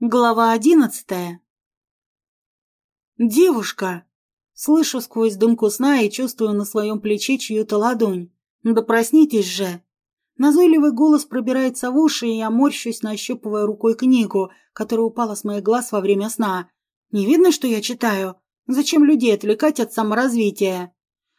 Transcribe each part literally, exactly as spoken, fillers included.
Глава одиннадцатая. «Девушка!» Слышу сквозь дымку сна и чувствую на своем плече чью-то ладонь. «Да проснитесь же!» Назойливый голос пробирается в уши, и я морщусь, нащупывая рукой книгу, которая упала с моих глаз во время сна. «Не видно, что я читаю? Зачем людей отвлекать от саморазвития?»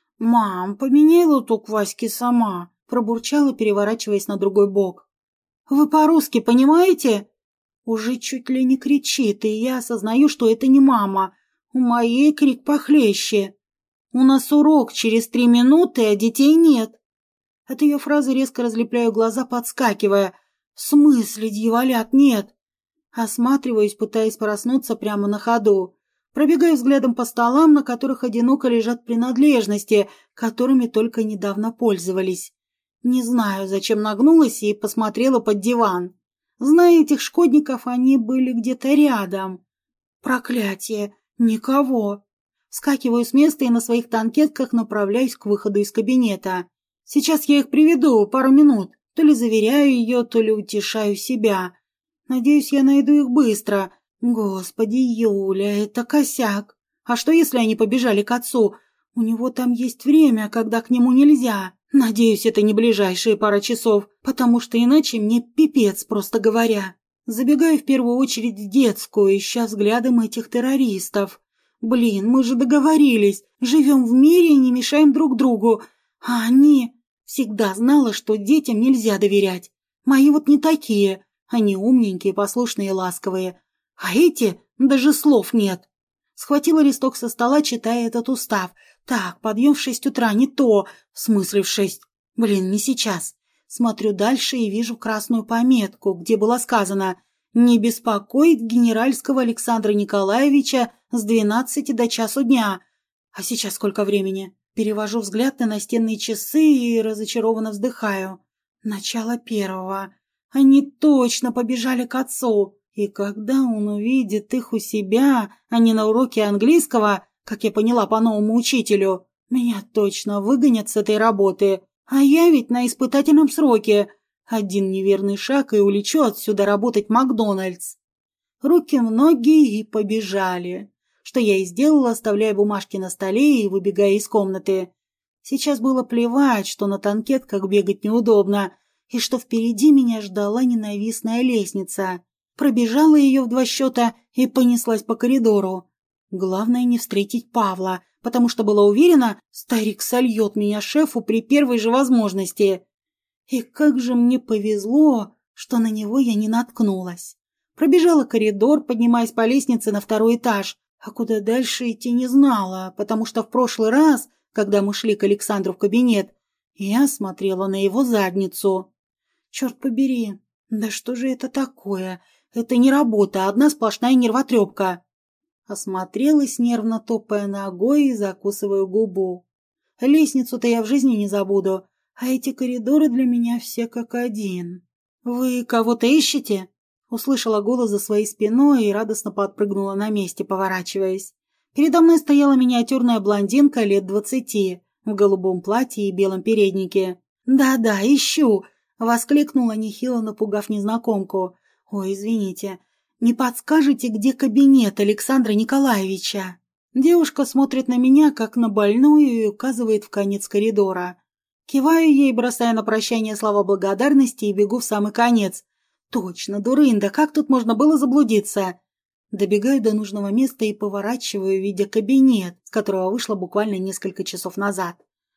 «Мам, поменяй лоток Васьки сама», — пробурчала, переворачиваясь на другой бок. «Вы по-русски понимаете?» Уже чуть ли не кричит, и я осознаю, что это не мама. У моей крик похлеще. «У нас урок через три минуты, а детей нет». От ее фразы резко разлепляю глаза, подскакивая. «В смысле, дьяволят, нет?» Осматриваюсь, пытаясь проснуться прямо на ходу. Пробегаю взглядом по столам, на которых одиноко лежат принадлежности, которыми только недавно пользовались. Не знаю, зачем нагнулась и посмотрела под диван. Зная этих шкодников, они были где-то рядом. Проклятие! Никого! Вскакиваю с места и на своих танкетках направляюсь к выходу из кабинета. Сейчас я их приведу, пару минут. То ли заверяю ее, то ли утешаю себя. Надеюсь, я найду их быстро. Господи, Юля, это косяк. А что, если они побежали к отцу? У него там есть время, когда к нему нельзя. Надеюсь, это не ближайшие пара часов, потому что иначе мне пипец, просто говоря. Забегаю в первую очередь в детскую, ища взглядом этих террористов. Блин, мы же договорились, живем в мире и не мешаем друг другу. А они... Всегда знала, что детям нельзя доверять. Мои вот не такие. Они умненькие, послушные и ласковые. А эти даже слов нет. Схватила листок со стола, читая этот устав. Так, подъем в шесть утра, не то. В смысле в шесть? Блин, не сейчас. Смотрю дальше и вижу красную пометку, где было сказано «Не беспокоить генеральского Александра Николаевича с двенадцати до часу дня». А сейчас сколько времени? Перевожу взгляд на настенные часы и разочарованно вздыхаю. Начало первого. Они точно побежали к отцу. И когда он увидит их у себя, а не на уроке английского, как я поняла по новому учителю, меня точно выгонят с этой работы. А я ведь на испытательном сроке. Один неверный шаг и улечу отсюда работать в Макдональдс. Руки в ноги и побежали. Что я и сделала, оставляя бумажки на столе и выбегая из комнаты. Сейчас было плевать, что на танкетках бегать неудобно, и что впереди меня ждала ненавистная лестница. Пробежала ее в два счета и понеслась по коридору. Главное не встретить Павла, потому что была уверена, старик сольет меня шефу при первой же возможности. И как же мне повезло, что на него я не наткнулась. Пробежала коридор, поднимаясь по лестнице на второй этаж, а куда дальше идти не знала, потому что в прошлый раз, когда мы шли к Александру в кабинет, я смотрела на его задницу. Черт побери, да что же это такое? Это не работа, а одна сплошная нервотрепка. Осмотрелась, нервно топая ногой и закусывая губу. Лестницу-то я в жизни не забуду, а эти коридоры для меня все как один. «Вы кого-то ищете?» Услышала голос за своей спиной и радостно подпрыгнула на месте, поворачиваясь. Передо мной стояла миниатюрная блондинка лет двадцати, в голубом платье и белом переднике. «Да-да, ищу!» — воскликнула, нехило напугав незнакомку. «Ой, извините, не подскажете, где кабинет Александра Николаевича?» Девушка смотрит на меня, как на больную, и указывает в конец коридора. Киваю ей, бросая на прощание слова благодарности, и бегу в самый конец. Точно, дурында, как тут можно было заблудиться? Добегаю до нужного места и поворачиваю, видя кабинет, с которого вышла буквально несколько часов назад.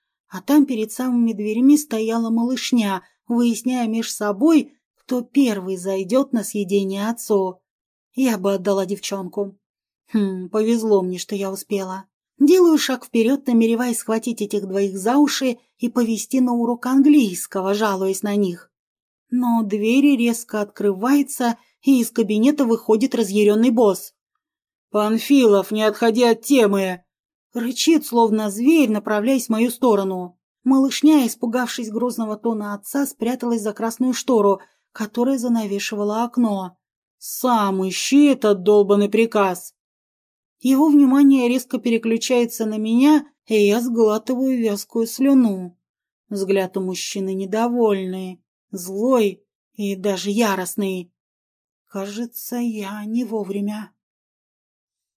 А там перед самыми дверьми стояла малышня, выясняя меж собой, кто первый зайдет на съедение отцу. Я бы отдала девчонку. Хм, повезло мне, что я успела. Делаю шаг вперед, намереваясь схватить этих двоих за уши и повести на урок английского, жалуясь на них. Но дверь резко открывается, и из кабинета выходит разъяренный босс. «Панфилов, не отходи от темы!» Рычит, словно зверь, направляясь в мою сторону. Малышня, испугавшись грозного тона отца, спряталась за красную штору, которая занавешивала окно. «Сам ищи этот долбанный приказ!» Его внимание резко переключается на меня, и я сглатываю вязкую слюну. Взгляд у мужчины недовольный, злой и даже яростный. Кажется, я не вовремя.